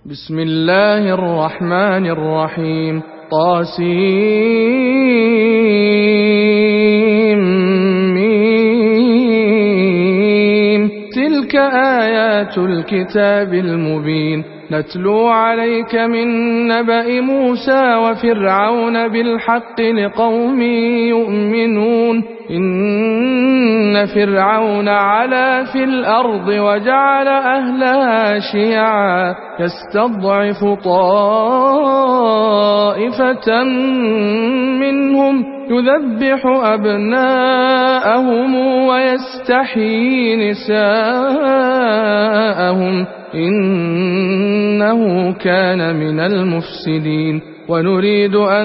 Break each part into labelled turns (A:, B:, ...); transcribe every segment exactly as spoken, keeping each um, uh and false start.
A: بسم الله الرحمن الرحيم. طاسيم. تلك آيات الكتاب المبين نتلو عليك من نبأ موسى وفرعون بالحق لقوم يؤمنون. إن فرعون علا في الأرض وجعل أهلها شيعا يستضعف طائفة منهم يذبح أبناءهم ويستحيي نساءهم إنه كان من المفسدين. ونريد أن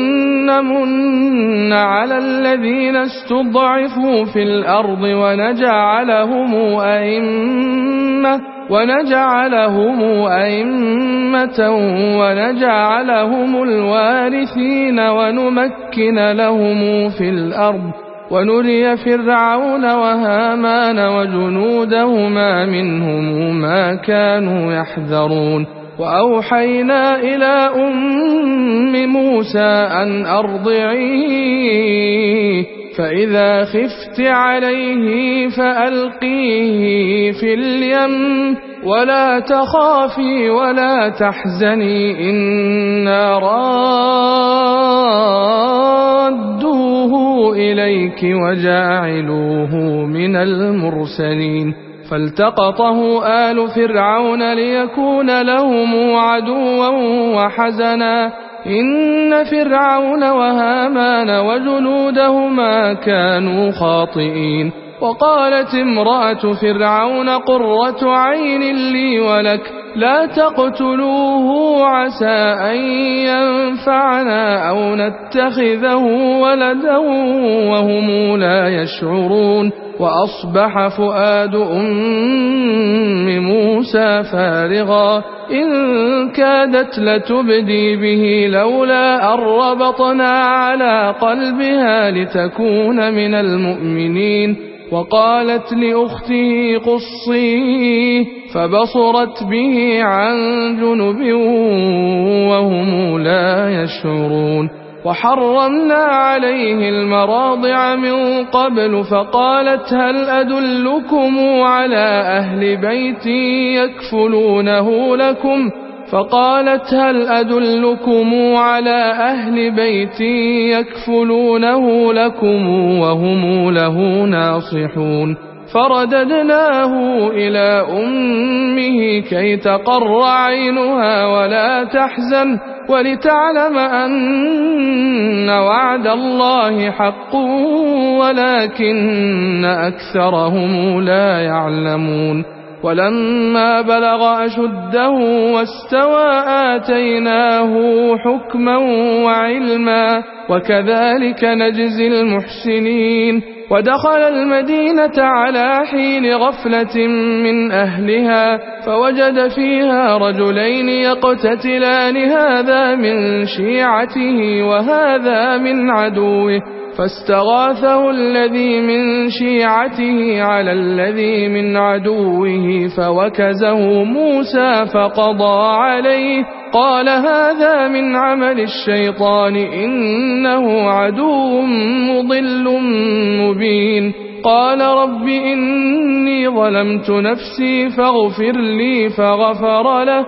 A: نمن على الذين استضعفوا في الأرض ونجعلهم أئمة ونجعلهم أئمة ونجعلهم الوارثين ونمكن لهم في الأرض ونري فرعون وهامان وجنودهما منهم ما كانوا يحذرون. وأوحينا إلى أم موسى أن أرضعيه فإذا خفت عليه فألقيه في اليم ولا تخافي ولا تحزني إنا رادوه إليك وجاعلوه من المرسلين. فالتقطه آل فرعون ليكون لهم عدوا وحزنا إن فرعون وهامان وجنودهما كانوا خاطئين. وقالت امرأة فرعون قرة عين لي ولك لا تقتلوه عسى أن ينفعنا أو نتخذه ولدا وهم لا يشعرون. وأصبح فؤاد أم موسى فارغا إن كادت لتبدي به لولا أن ربطنا على قلبها لتكون من المؤمنين. وقالت لأخته قصيه فبصرت به عن جنب وهم لا يشعرون. وحرمنا عليه المراضع من قبل فقالت هل أدلكم على أهل بيت يكفلونه لكم فقالت هل أدلكم على أهل بيت يكفلونه لكم وهم له ناصحون. فرددناه إلى أمه كي تقر عينها ولا تحزن ولتعلم أن وعد الله حق ولكن أكثرهم لا يعلمون. ولما بلغ أشده واستوى آتيناه حكما وعلما وكذلك نجزي المحسنين. ودخل المدينة على حين غفلة من أهلها فوجد فيها رجلين يقتتلان هذا من شيعته وهذا من عدوه فاستغاثه الذي من شيعته على الذي من عدوه فوكزه موسى فقضى عليه قال هذا من عمل الشيطان إنه عدو مضل مبين. قال رب إني ظلمت نفسي فاغفر لي فغفر له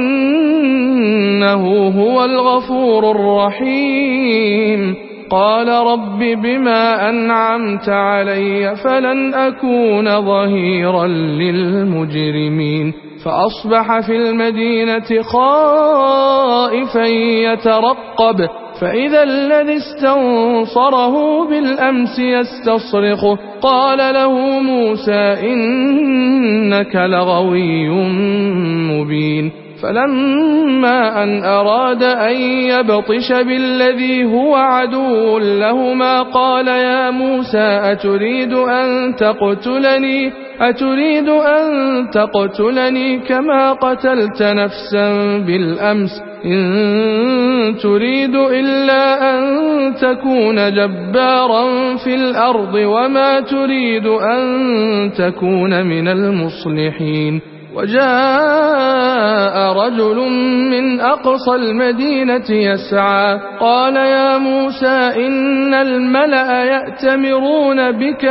A: إنه هو الغفور الرحيم. قال رب بما أنعمت علي فلن أكون ظهيرا للمجرمين. فأصبح في المدينة خائفا يترقب فإذا الذي استنصره بالأمس يستصرخه قال له موسى إنك لغوي مبين. فلما أن أراد أن يبطش بالذي هو عدو لهما قال يا موسى أتريد أن تقتلني أتريد أن تقتلني كما قتلت نفسا بالأمس إن تريد إلا أن تكون جبارا في الأرض وما تريد أن تكون من المصلحين. وجاء رجل من أقصى المدينة يسعى قال يا موسى إن الملأ يأتمرون بك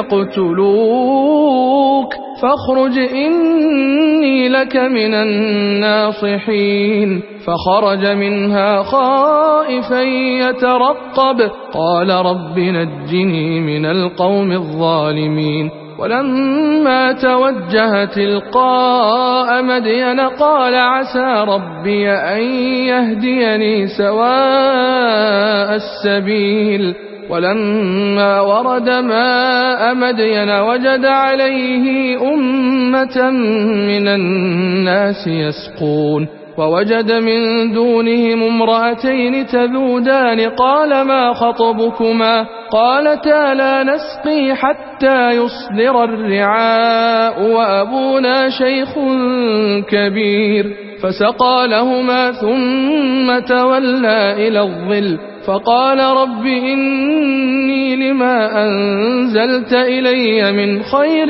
A: ليقتلوك فاخرج إني لك من الناصحين فخرج منها خائفا يترقب قال رب نجني من القوم الظالمين ولما توجه تلقاء مدين قال عسى ربي أن يهديني سواء السبيل ولما ورد ماء مدين وجد عليه أمة من الناس يسقون ووجد من دونهم امرأتين تذودان قال ما خطبكما قالتا لا نسقي حتى يصدر الرعاء وأبونا شيخ كبير فسقى لهما ثم تولى إلى الظل فقال رب إني لما أنزلت إلي من خير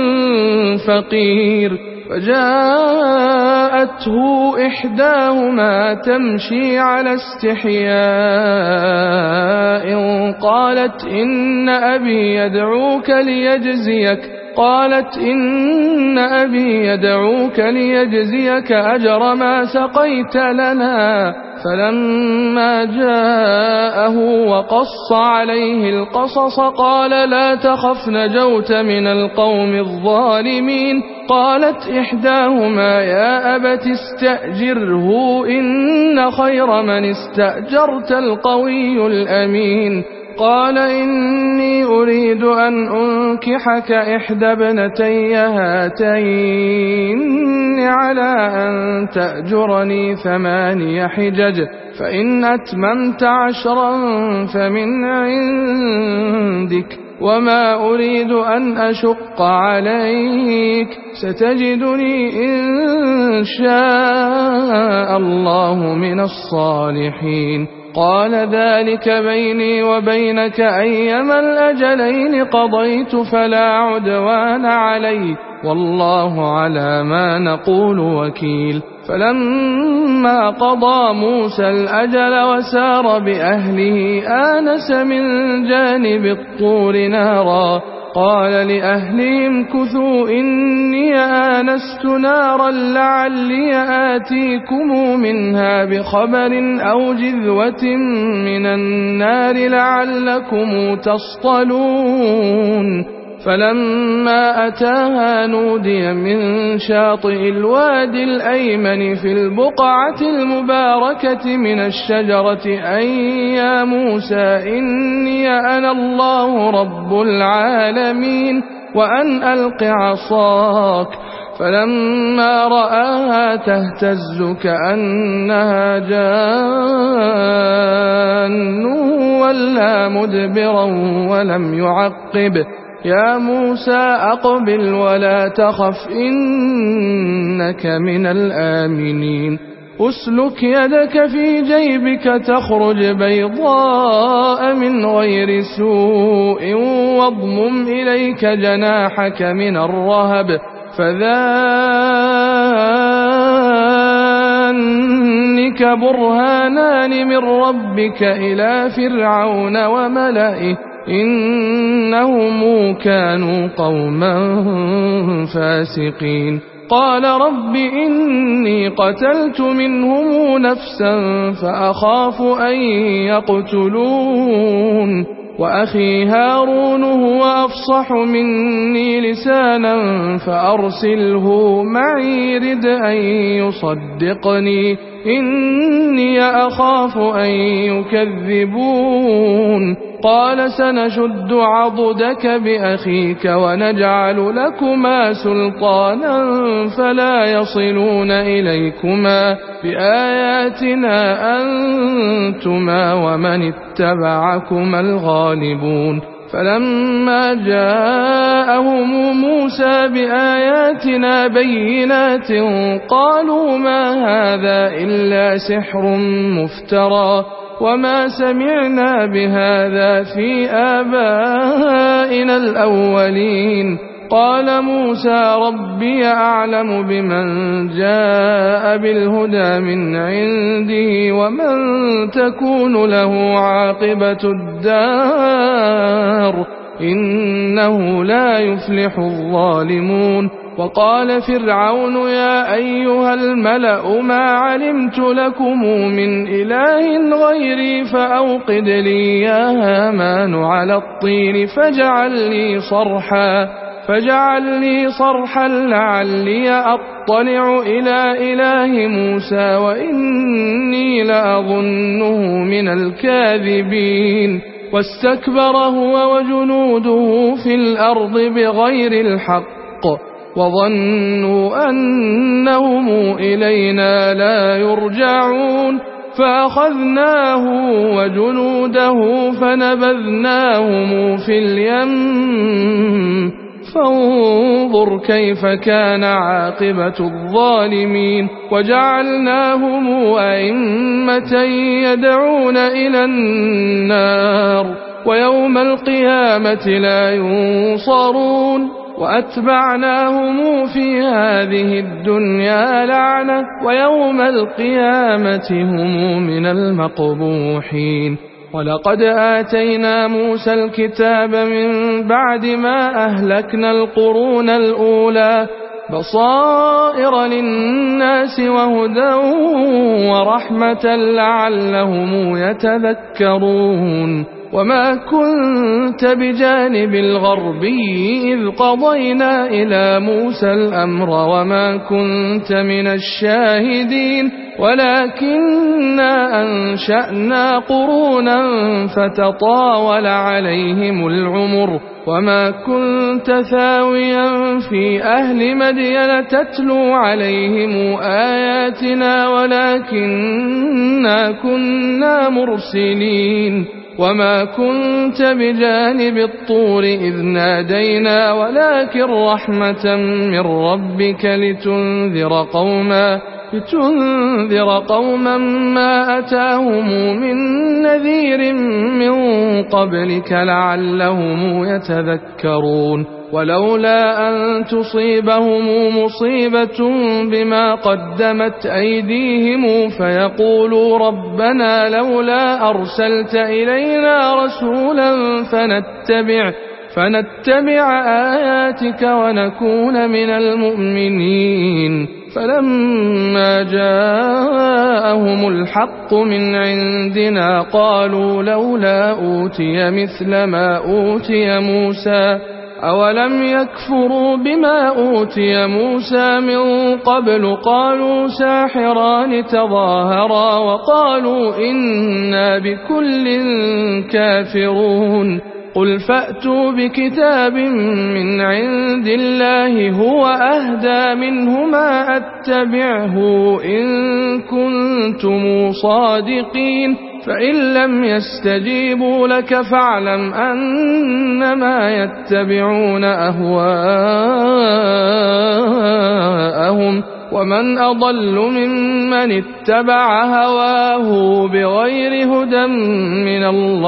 A: فقير فجاءته إحداهما تمشي على استحياء قالت إن أبي يدعوك ليجزيك قالت إن أبي يدعوك ليجزيك أجر ما سقيت لنا فلما جاءه وقص عليه القصص قال لا تخف نجوت من القوم الظالمين قالت إحداهما يا أبت استأجره إن خير من استأجرت القوي الأمين قال إني أريد أن أنكحك إحدى ابنتي هاتين على أن تأجرني ثماني حجج فإن أتممت عشرا فمن عندك وما أريد أن أشق عليك ستجدني إن شاء الله من الصالحين قال ذلك بيني وبينك أيما الأجلين قضيت فلا عدوان علي والله على ما نقول وكيل فلما قضى موسى الأجل وسار بأهله آنس من جانب الطور نارا قال لأهلهم كثوا إني آنست نارا لعلي آتيكم منها بخبر أو جذوة من النار لعلكم تصطلون فلما أتاها نودي من شاطئ الوادي الأيمن في البقعة المباركة من الشجرة أن يا موسى إني أنا الله رب العالمين وأن ألق عصاك فلما رآها تهتز كأنها جان ولا مدبرا ولم يعقب يا موسى أقبل ولا تخف إنك من الآمنين أسلك يدك في جيبك تخرج بيضاء من غير سوء واضمم إليك جناحك من الرهب فذانك برهانان من ربك إلى فرعون وملئه إنهم كانوا قوما فاسقين قال رب إني قتلت منهم نفسا فأخاف أن يقتلون وأخي هارون هو أفصح مني لسانا فأرسله معي رد أن يصدقني إني أخاف أن يكذبون قال سنشد عضدك بأخيك ونجعل لكما سلطانا فلا يصلون إليكما بآياتنا أنتما ومن اتبعكما الغالبون فلما جاءهم موسى بآياتنا بينات قالوا ما هذا إلا سحر مفترى وما سمعنا بهذا في آبائنا الأولين قال موسى ربي أعلم بمن جاء بالهدى من عنده ومن تكون له عاقبة الدار إنه لا يفلح الظالمون. وقال فرعون يا أيها الملأ ما علمت لكم من إله غيري فأوقد لي يا هامان على الطين فاجعل لي صرحا فاجعل لي صرحا لعلي أطلع إلى إله موسى وإني لأظنه من الكاذبين. واستكبر هو وجنوده في الأرض بغير الحق وظنوا أنهم إلينا لا يرجعون فأخذناه وجنوده فنبذناهم في اليم فانظر كيف كان عاقبة الظالمين. وجعلناهم أئمة يدعون إلى النار ويوم القيامة لا ينصرون. وأتبعناهم في هذه الدنيا لعنة ويوم القيامة هم من المقبوحين. ولقد آتينا موسى الكتاب من بعد ما أهلكنا القرون الأولى بصائر للناس وهدى ورحمة لعلهم يتذكرون. وما كنت بجانب الغربي إذ قضينا إلى موسى الأمر وما كنت من الشاهدين ولكننا أنشأنا قرونا فتطاول عليهم العمر وما كنت ثاويا في أهل مدين تتلو عليهم آياتنا ولكننا كنا مرسلين. وما كنت بجانب الطور إذ نادينا ولكن رحمة من ربك لتنذر قوما لتنذر قوما ما أتاهم من نذير من قبلك لعلهم يتذكرون. ولولا أن تصيبهم مصيبة بما قدمت أيديهم فيقولوا ربنا لولا أرسلت إلينا رسولا فنتبع فنتبع آياتك ونكون من المؤمنين. فلما جاءهم الحق من عندنا قالوا لولا أوتي مثل ما أوتي موسى أولم يكفروا بما أوتي موسى من قبل قالوا ساحران تظاهرا وقالوا إنا بكل كافرون. قل فأتوا بكتاب من عند الله هو أهدى منهما أتبعه إن كنتم صادقين فإن لم يستجيبوا لك فاعلم أنما يتبعون أهواءهم ومن أضل ممن اتبع هواه بغير هدى من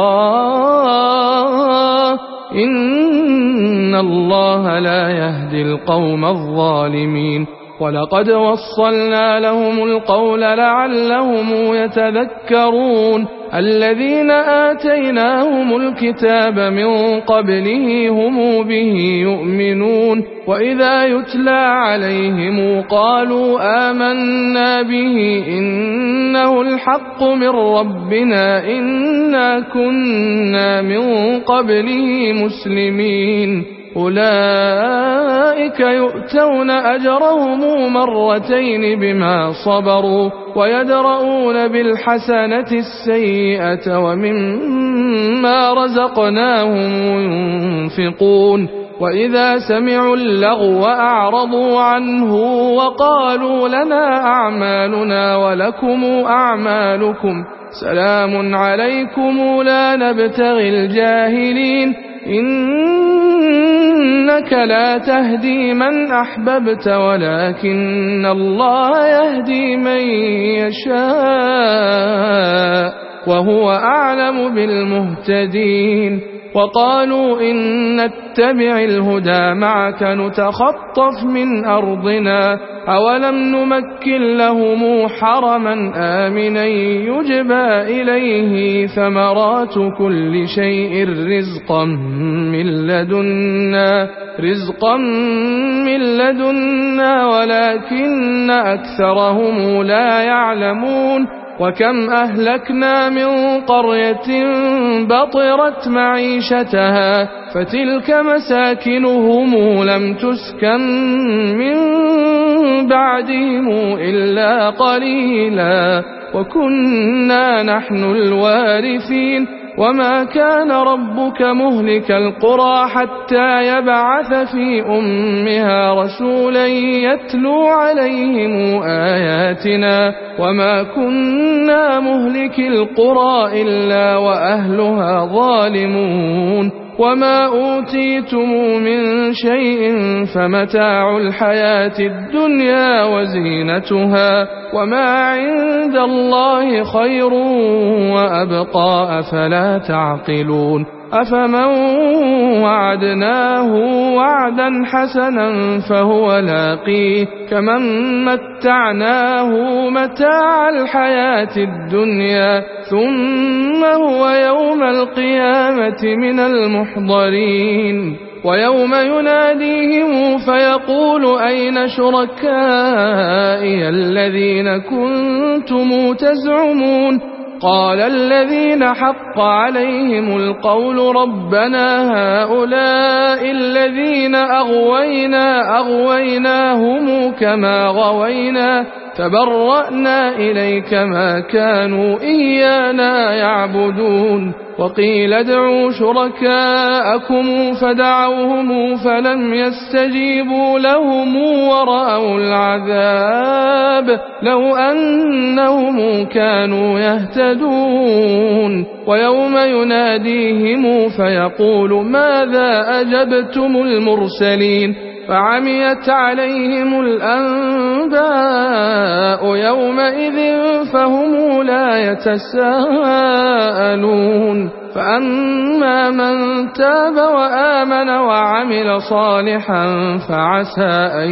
A: الله إن الله لا يهدي القوم الظالمين. ولقد وصلنا لهم القول لعلهم يتذكرون. الذين آتيناهم الكتاب من قبله هم به يؤمنون وإذا يتلى عليهم قالوا آمنا به إنه الحق من ربنا إنا كنا من قبله مسلمين. أولئك يؤتون أجرهم مرتين بما صبروا ويدرؤون بالحسنة السيئة ومما رزقناهم ينفقون. وإذا سمعوا اللغو أعرضوا عنه وقالوا لنا أعمالنا ولكم أعمالكم سلام عليكم لا نبتغي الجاهلين إنك لا تهدي من أحببت ولكن الله يهدي من يشاء وهو أعلم بالمهتدين. وقالوا إن نتبع الهدى معك نتخطف من أرضنا أولم نمكن لهم حرما آمنا يجبى إليه ثمرات كل شيء رزقا من لدنا رزقا من لدنا ولكن أكثرهم لا يعلمون وكم أهلكنا من قرية بطرت معيشتها فتلك مساكنهم لم تسكن من بعدهم إلا قليلا وكنا نحن الوارثين وما كان ربك مهلك القرى حتى يبعث في أمها رسولا يتلو عليهم آياتنا وما كنا مهلك القرى إلا وأهلها ظالمون وما أوتيتم من شيء فمتاع الحياة الدنيا وزينتها وما عند الله خير وأبقى أفلا تعقلون أفمن وعدناه وعدا حسنا فهو لاقيه كمن متعناه متاع الحياة الدنيا ثم هو يوم القيامة من المحضرين ويوم يناديهم فيقول أين شركائي الذين كنتم تزعمون قال الذين حق عليهم القول ربنا هؤلاء الذين أغوينا أغويناهم كما غوينا تبرأنا إليك ما كانوا إيانا يعبدون وقيل ادعوا شركاءكم فدعوهم فلم يستجيبوا لهم ورأوا العذاب لو أنهم كانوا يهتدون ويوم يناديهم فيقول ماذا أجبتم المرسلين فعميت عليهم الأنباء يومئذ فهم لا يتساءلون فأما من تاب وآمن وعمل صالحا فعسى أن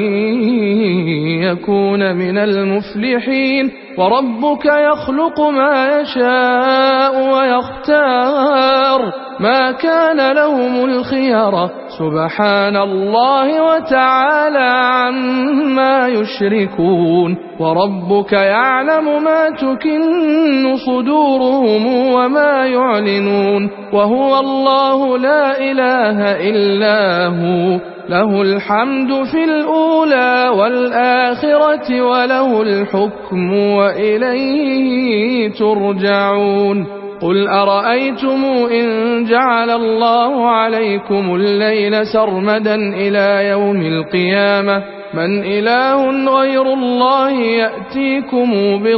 A: يكون من المفلحين وربك يخلق ما يشاء ويختار ما كان لهم الخيرة سبحان الله وتعالى عما يشركون وربك يعلم ما تكن صدورهم وما يعلنون وهو الله لا إله إلا هو له الحمد في الأولى والآخرة وله الحكم وإليه ترجعون قل أرأيتم إن جعل الله عليكم الليل سرمدا إلى يوم القيامة من إله غير الله يأتيكم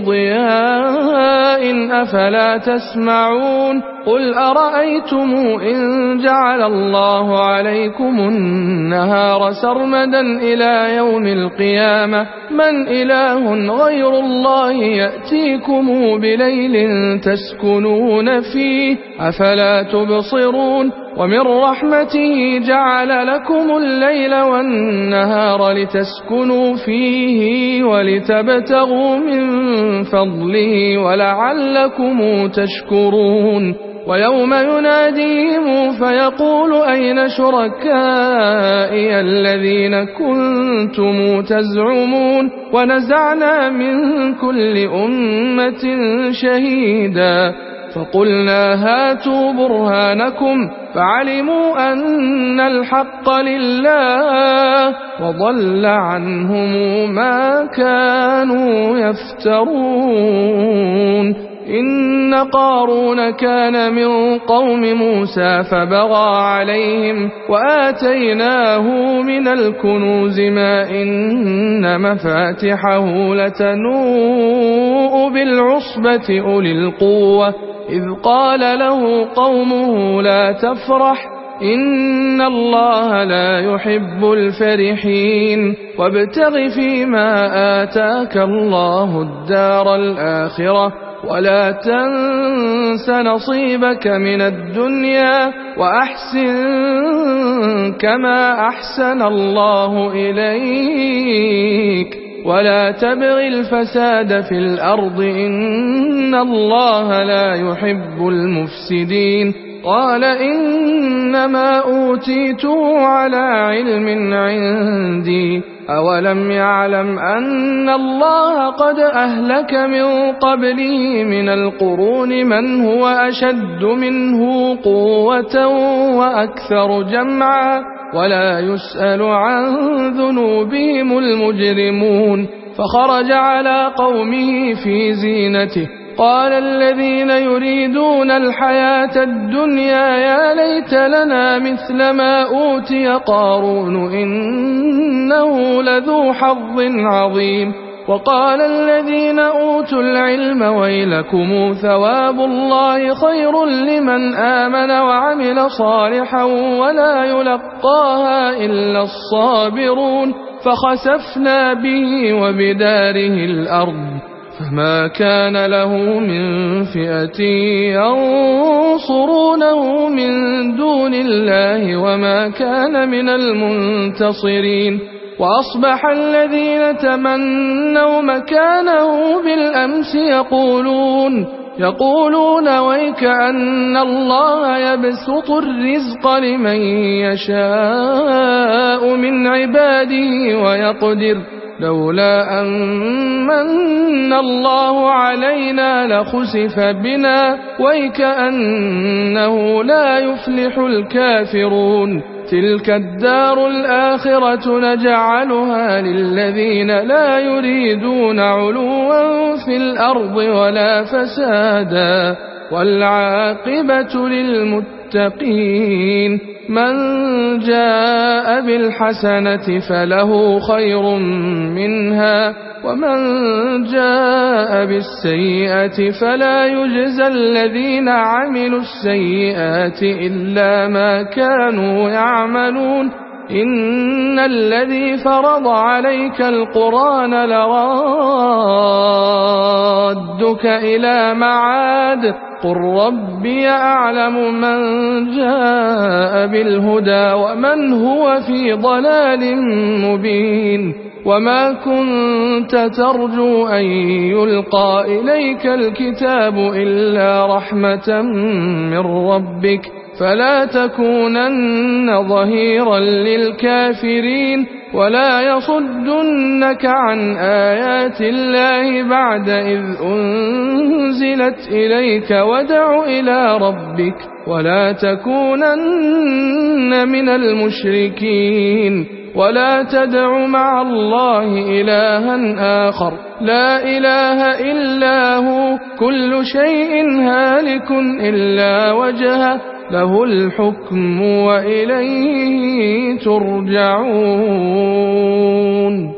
A: بضياء أفلا تسمعون قل أرأيتم إن جعل الله عليكم النهار سرمدا إلى يوم القيامة من إله غير الله يأتيكم بليل تسكنون فيه أفلا تبصرون ومن رحمته جعل لكم الليل والنهار لتسكنوا فيه ولتبتغوا من فضله ولعلكم تشكرون ويوم يناديهم فيقول أين شركائي الذين كنتم تزعمون ونزعنا من كل أمة شهيدا فقلنا هاتوا برهانكم فعلموا أن الحق لله وضل عنهم ما كانوا يفترون إن قارون كان من قوم موسى فبغى عليهم وآتيناه من الكنوز ما إن مفاتحه لتنوء بالعصبة أولي القوة إذ قال له قومه لا تفرح إن الله لا يحب الفرحين وابتغ فيما آتاك الله الدار الآخرة ولا تنس نصيبك من الدنيا وأحسن كما أحسن الله إليك ولا تبغ الفساد في الأرض إن الله لا يحب المفسدين. قال إنما أوتيته على علم عندي أولم يعلم أن الله قد أهلك من قبله من القرون من هو أشد منه قوة وأكثر جمعا ولا يسأل عن ذنوبهم المجرمون. فخرج على قومه في زينته قال الذين يريدون الحياة الدنيا يا ليت لنا مثل ما أوتي قارون إنه لذو حظ عظيم. وقال الذين أوتوا العلم ويلكم ثواب الله خير لمن آمن وعمل صالحا ولا يلقاها إلا الصابرون. فخسفنا به وبداره الأرض فما كان له من فئة ينصرونه من دون الله وما كان من المنتصرين. وأصبح الذين تمنوا مكانه بالأمس يقولون يقولون ويك أن الله يبسط الرزق لمن يشاء من عباده ويقدر لولا أن من الله علينا لخسف بنا ويكأنه لا يفلح الكافرون. تلك الدار الآخرة نجعلها للذين لا يريدون علوا في الأرض ولا فسادا والعاقبة للمتقين. من جاء بالحسنة فله خير منها ومن جاء بالسيئة فلا يجزى الذين عملوا السيئات إلا ما كانوا يعملون. إن الذي فرض عليك القرآن لرادك إلى معاد قل ربي أعلم من جاء بالهدى ومن هو في ضلال مبين. وما كنت ترجو أن يلقى إليك الكتاب إلا رحمة من ربك فلا تكونن ظهيرا للكافرين ولا يصدنك عن آيات الله بعد إذ أنزلت إليك وادع إلى ربك ولا تكونن من المشركين. ولا تدع مع الله إلها آخر لا إله إلا هو كل شيء هالك إلا وجهه له الحكم وإليه ترجعون.